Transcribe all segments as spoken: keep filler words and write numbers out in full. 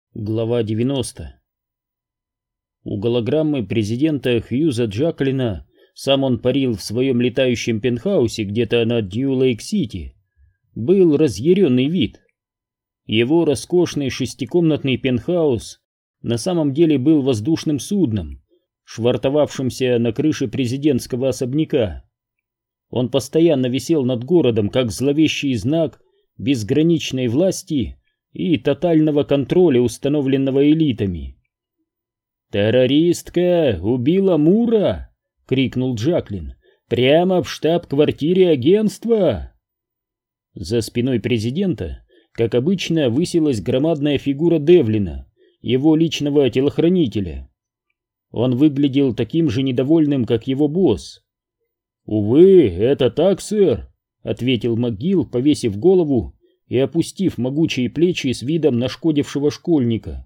Глава девяностая. У голограммы президента Хьюза Джаклина, сам он парил в своем летающем пентхаусе где-то над Нью-Лейк-Сити, был разъяренный вид. Его роскошный шестикомнатный пентхаус на самом деле был воздушным судном, швартовавшимся на крыше президентского особняка. Он постоянно висел над городом, как зловещий знак безграничной власти и тотального контроля, установленного элитами. «Террористка убила Мура!» — крикнул Джаклин. «Прямо в штаб-квартире агентства!» За спиной президента, как обычно, высилась громадная фигура Девлина, его личного телохранителя. Он выглядел таким же недовольным, как его босс. «Увы, это так, сэр», — ответил МакГилл, повесив голову и опустив могучие плечи с видом нашкодившего школьника.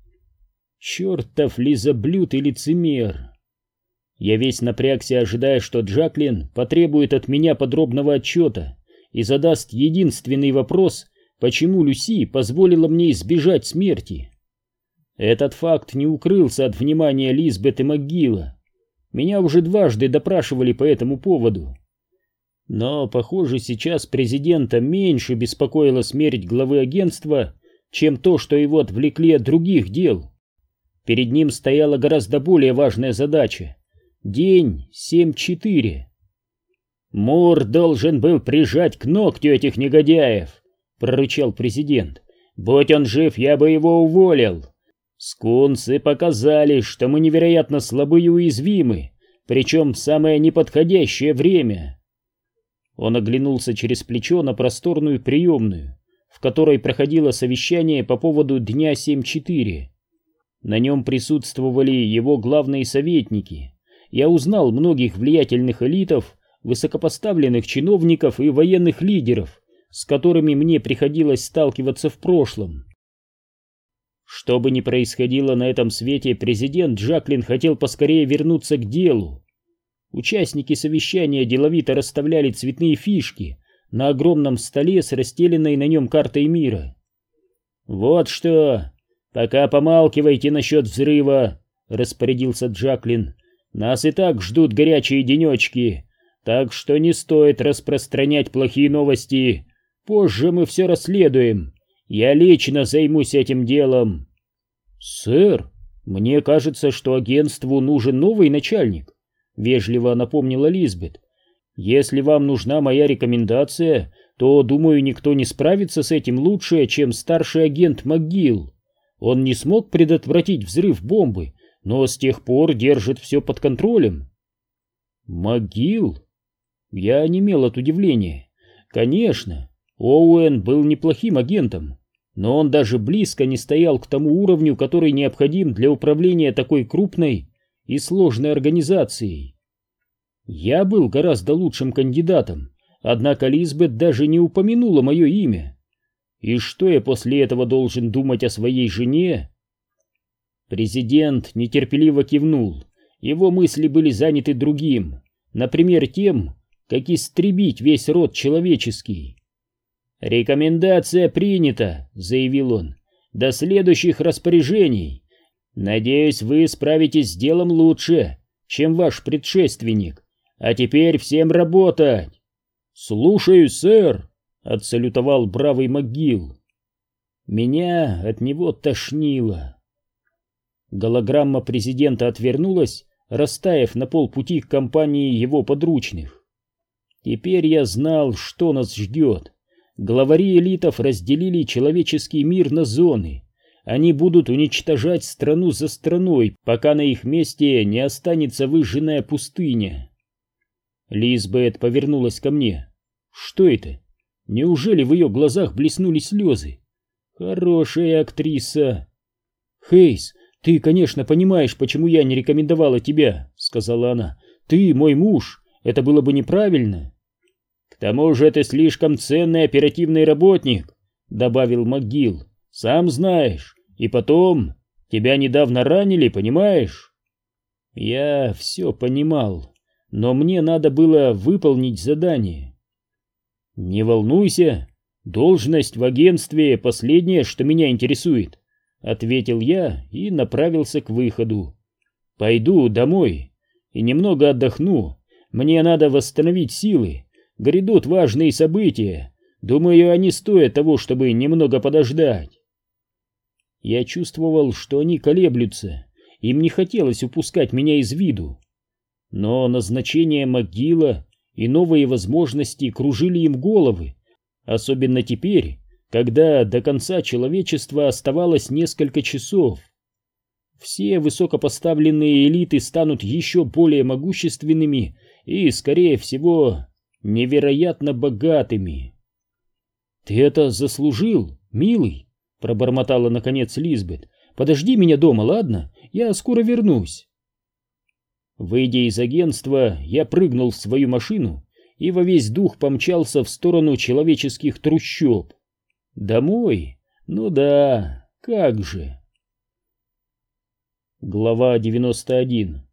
«Чертов лизоблюд и лицемер!» Я весь напрягся, ожидая, что Джаклин потребует от меня подробного отчета и задаст единственный вопрос, почему Люси позволила мне избежать смерти. Этот факт не укрылся от внимания Лизбет и МакГилла. Меня уже дважды допрашивали по этому поводу. Но, похоже, сейчас президента меньше беспокоила смерть главы агентства, чем то, что его отвлекли от других дел. Перед ним стояла гораздо более важная задача. День семь четыре. «Мур должен был прижать к ногтю этих негодяев», — прорычал президент. «Будь он жив, я бы его уволил. Скунсы показали, что мы невероятно слабы и уязвимы, причем в самое неподходящее время». Он оглянулся через плечо на просторную приемную, в которой проходило совещание по поводу дня семь четыре. На нем присутствовали его главные советники. Я узнал многих влиятельных элитов, высокопоставленных чиновников и военных лидеров, с которыми мне приходилось сталкиваться в прошлом. Что бы ни происходило на этом свете, президент Джаклин хотел поскорее вернуться к делу. Участники совещания деловито расставляли цветные фишки на огромном столе с расстеленной на нем картой мира. «Вот что, пока помалкивайте насчет взрыва», — распорядился Джаклин. «Нас и так ждут горячие денечки, так что не стоит распространять плохие новости. Позже мы все расследуем. Я лично займусь этим делом». «Сэр, мне кажется, что агентству нужен новый начальник», — вежливо напомнила Лизбет. «Если вам нужна моя рекомендация, то, думаю, никто не справится с этим лучше, чем старший агент МакГилл. Он не смог предотвратить взрыв бомбы, но с тех пор держит все под контролем». «МакГилл?» Я онемел от удивления. Конечно, Оуэн был неплохим агентом, но он даже близко не стоял к тому уровню, который необходим для управления такой крупной и сложной организацией. Я был гораздо лучшим кандидатом, однако Лизбет даже не упомянула мое имя. И что я после этого должен думать о своей жене? Президент нетерпеливо кивнул. Его мысли были заняты другим, например, тем, как истребить весь род человеческий. «Рекомендация принята», — заявил он. «До следующих распоряжений. Надеюсь, вы справитесь с делом лучше, чем ваш предшественник. А теперь всем работать!» «Слушаюсь, сэр!» — отсалютовал бравый МакГилл. Меня от него тошнило. Голограмма президента отвернулась, растаяв на полпути к компании его подручных. Теперь я знал, что нас ждет. Главари элитов разделили человеческий мир на зоны. Они будут уничтожать страну за страной, пока на их месте не останется выжженная пустыня. Лизбет повернулась ко мне. Что это? Неужели в ее глазах блеснули слезы? Хорошая актриса. «Хейс, ты, конечно, понимаешь, почему я не рекомендовала тебя», — сказала она. «Ты мой муж, это было бы неправильно». «К тому же ты слишком ценный оперативный работник», — добавил МакГилл. «Сам знаешь. И потом, тебя недавно ранили, понимаешь?» Я все понимал, но мне надо было выполнить задание. «Не волнуйся, должность в агентстве — последнее, что меня интересует», ответил я и направился к выходу. «Пойду домой и немного отдохну. Мне надо восстановить силы. Грядут важные события. Думаю, они стоят того, чтобы немного подождать». Я чувствовал, что они колеблются. Им не хотелось упускать меня из виду. Но назначение МcГилла и новые возможности кружили им головы, особенно теперь, когда до конца человечества оставалось несколько часов. Все высокопоставленные элиты станут еще более могущественными и, скорее всего, невероятно богатыми. «Ты это заслужил, милый», — пробормотала наконец Лизбет. «Подожди меня дома, ладно? Я скоро вернусь». Выйдя из агентства, я прыгнул в свою машину и во весь дух помчался в сторону человеческих трущоб. Домой? Ну да, как же. Глава девяносто один.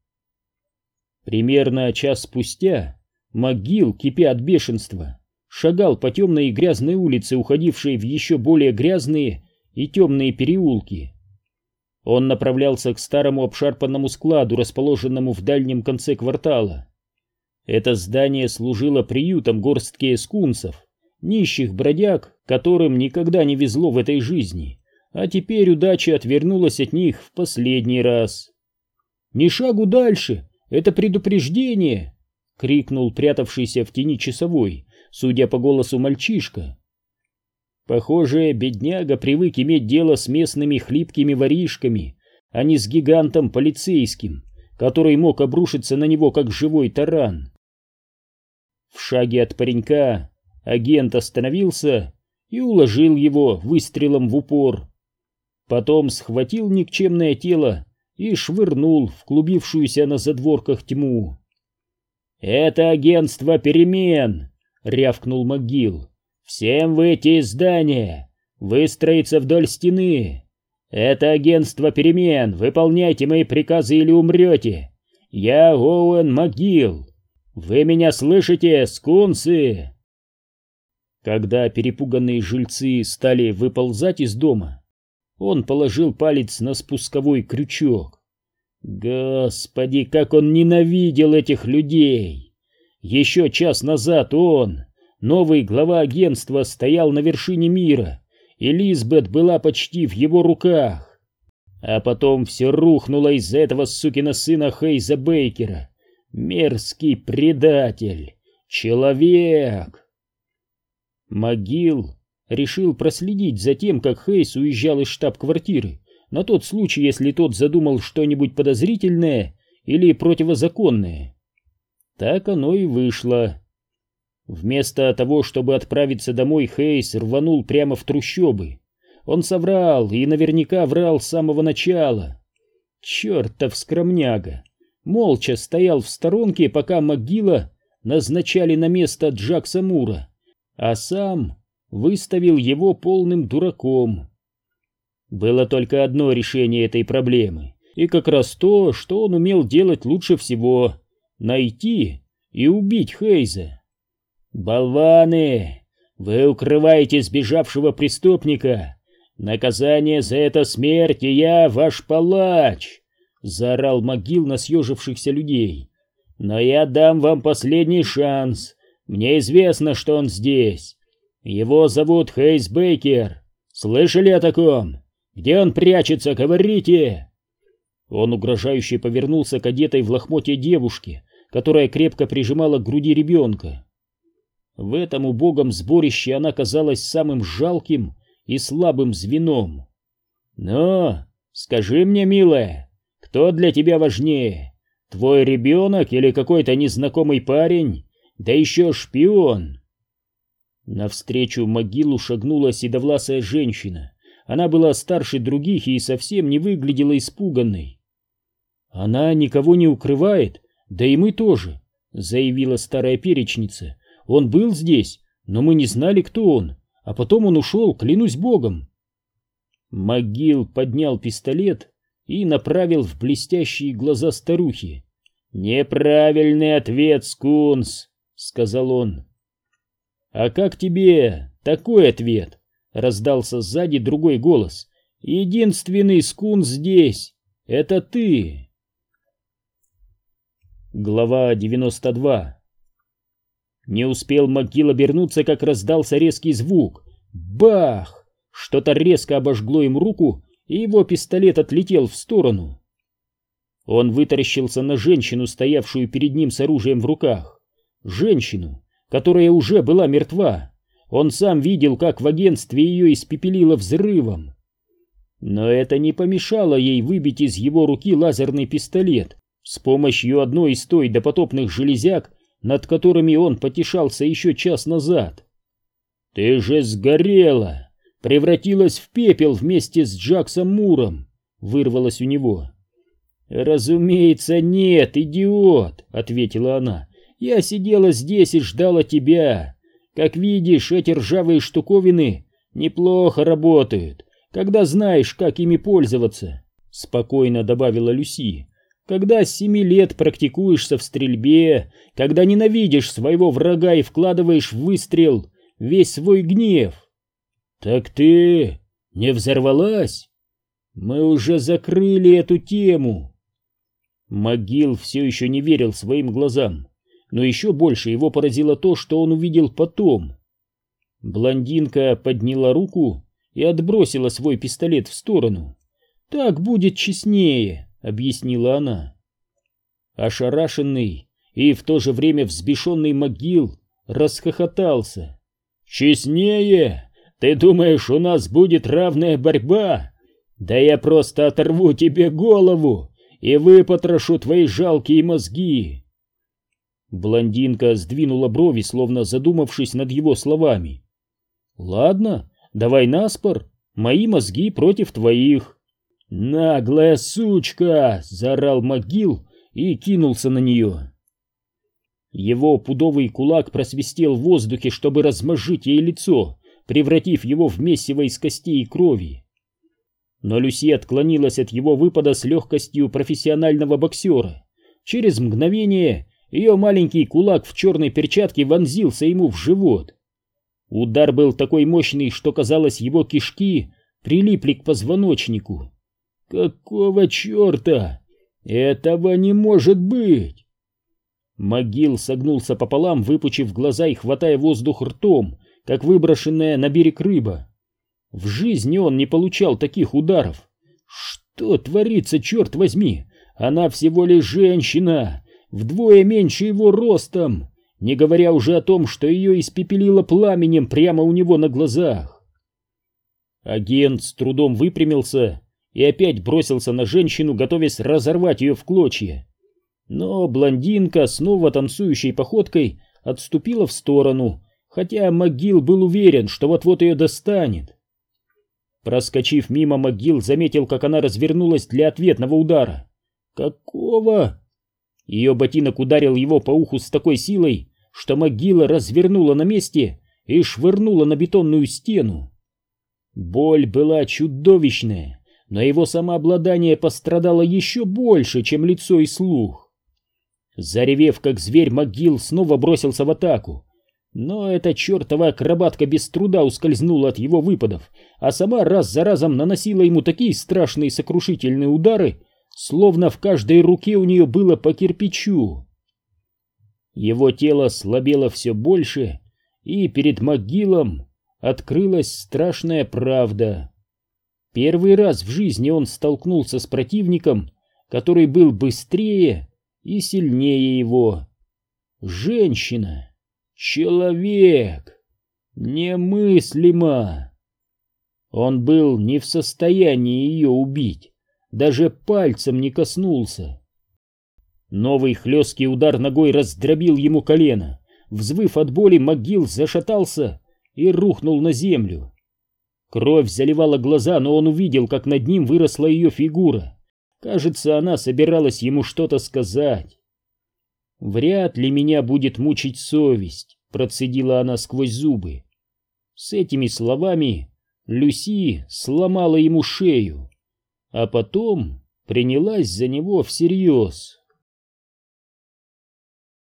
Примерно час спустя МcГилл, кипя от бешенства, шагал по темной и грязной улице, уходившей в еще более грязные и темные переулки. Он направлялся к старому обшарпанному складу, расположенному в дальнем конце квартала. Это здание служило приютом горстки скунсов, нищих бродяг, которым никогда не везло в этой жизни, а теперь удача отвернулась от них в последний раз. «Ни шагу дальше! Это предупреждение!» — крикнул прятавшийся в тени часовой, судя по голосу мальчишка. Похоже, бедняга привык иметь дело с местными хлипкими воришками, а не с гигантом полицейским, который мог обрушиться на него как живой таран. В шаге от паренька агент остановился и уложил его выстрелом в упор. Потом схватил никчемное тело и швырнул в клубившуюся на задворках тьму. «Это агентство перемен!» — рявкнул МcГилл. «Всем выйти из здания! Выстроиться вдоль стены! Это агентство перемен! Выполняйте мои приказы или умрете! Я Оуэн МcГилл! Вы меня слышите, скунсы?» Когда перепуганные жильцы стали выползать из дома, он положил палец на спусковой крючок. Господи, как он ненавидел этих людей! Еще час назад он, новый глава агентства, стоял на вершине мира, и Лизбет была почти в его руках. А потом все рухнуло из-за этого сукина сына Хейза Бейкера. Мерзкий предатель! Человек! МcГилл решил проследить за тем, как Хейс уезжал из штаб-квартиры, на тот случай, если тот задумал что-нибудь подозрительное или противозаконное. Так оно и вышло. Вместо того, чтобы отправиться домой, Хейс рванул прямо в трущобы. Он соврал и наверняка врал с самого начала. Чертов скромняга! Молча стоял в сторонке, пока МcГилла назначали на место Джакса Мура, а сам выставил его полным дураком. Было только одно решение этой проблемы, и как раз то, что он умел делать лучше всего — найти и убить Хейза. «Болваны! Вы укрываете сбежавшего преступника! Наказание за это смерть, и я ваш палач!» — заорал МcГилл на съежившихся людей. «Но я дам вам последний шанс. Мне известно, что он здесь. Его зовут Хейз Бейкер. Слышали о таком? Где он прячется, говорите!» Он угрожающе повернулся к одетой в лохмотье девушке, которая крепко прижимала к груди ребенка. В этом убогом сборище она казалась самым жалким и слабым звеном. «Ну, скажи мне, милая, кто для тебя важнее, твой ребенок или какой-то незнакомый парень, да еще шпион?» Навстречу МcГиллу шагнула седовласая женщина. Она была старше других и совсем не выглядела испуганной. «Она никого не укрывает, да и мы тоже», — заявила старая перечница. «Он был здесь, но мы не знали, кто он, а потом он ушел, клянусь богом». МcГилл поднял пистолет и направил в блестящие глаза старухи. «Неправильный ответ, скунс», — сказал он. «А как тебе такой ответ?» — раздался сзади другой голос, Единственный скунс здесь — это ты. Глава девяносто два. Не успел МcGill обернуться, как раздался резкий звук. Бах! Что-то резко обожгло им руку, и его пистолет отлетел в сторону. Он вытаращился на женщину, стоявшую перед ним с оружием в руках. Женщину, которая уже была мертва. Он сам видел, как в агентстве ее испепелило взрывом. Но это не помешало ей выбить из его руки лазерный пистолет с помощью одной из той допотопных железяк, над которыми он потешался еще час назад. «Ты же сгорела! Превратилась в пепел вместе с Джаксом Муром!» — вырвалось у него. «Разумеется, нет, идиот!» — ответила она. «Я сидела здесь и ждала тебя. Как видишь, эти ржавые штуковины неплохо работают, когда знаешь, как ими пользоваться», — спокойно добавила Люси. «Когда с семи лет практикуешься в стрельбе, когда ненавидишь своего врага и вкладываешь в выстрел весь свой гнев». «Так ты не взорвалась? Мы уже закрыли эту тему». МcGill все еще не верил своим глазам, но еще больше его поразило то, что он увидел потом. Блондинка подняла руку и отбросила свой пистолет в сторону. «Так будет честнее», — объяснила она. Ошарашенный и в то же время взбешенный МcGill расхохотался. «Честнее? Ты думаешь, у нас будет равная борьба? Да я просто оторву тебе голову и выпотрошу твои жалкие мозги!» Блондинка сдвинула брови, словно задумавшись над его словами. «Ладно, давай наспор, мои мозги против твоих». «Наглая сучка!» — заорал МcGill и кинулся на нее. Его пудовый кулак просвистел в воздухе, чтобы размозжить ей лицо, превратив его в месиво из костей и крови. Но Люси отклонилась от его выпада с легкостью профессионального боксера. Через мгновение ее маленький кулак в черной перчатке вонзился ему в живот. Удар был такой мощный, что, казалось, его кишки прилипли к позвоночнику. «Какого черта? Этого не может быть!» МcGill согнулся пополам, выпучив глаза и хватая воздух ртом, как выброшенная на берег рыба. В жизни он не получал таких ударов. Что творится, черт возьми? Она всего лишь женщина, вдвое меньше его ростом, не говоря уже о том, что ее испепелило пламенем прямо у него на глазах. Агент с трудом выпрямился и опять бросился на женщину, готовясь разорвать ее в клочья. Но блондинка, снова танцующей походкой, отступила в сторону, хотя МcGill был уверен, что вот-вот ее достанет. Проскочив мимо, МcGill заметил, как она развернулась для ответного удара. «Какого?» Ее ботинок ударил его по уху с такой силой, что МcGill развернула на месте и швырнула на бетонную стену. Боль была чудовищная, но его самообладание пострадало еще больше, чем лицо и слух. Заревев как зверь, МcGill снова бросился в атаку. Но эта чертова акробатка без труда ускользнула от его выпадов, а сама раз за разом наносила ему такие страшные сокрушительные удары, словно в каждой руке у нее было по кирпичу. Его тело слабело все больше, и перед МcGill'ом открылась страшная правда. Первый раз в жизни он столкнулся с противником, который был быстрее и сильнее его. Женщина. Человек! Немыслимо! Он был не в состоянии ее убить, даже пальцем не коснулся. Новый хлесткий удар ногой раздробил ему колено. Взвыв от боли, МcGill зашатался и рухнул на землю. Кровь заливала глаза, но он увидел, как над ним выросла ее фигура. Кажется, она собиралась ему что-то сказать. «Вряд ли меня будет мучить совесть», — процедила она сквозь зубы. С этими словами Люси сломала ему шею, а потом принялась за него всерьез.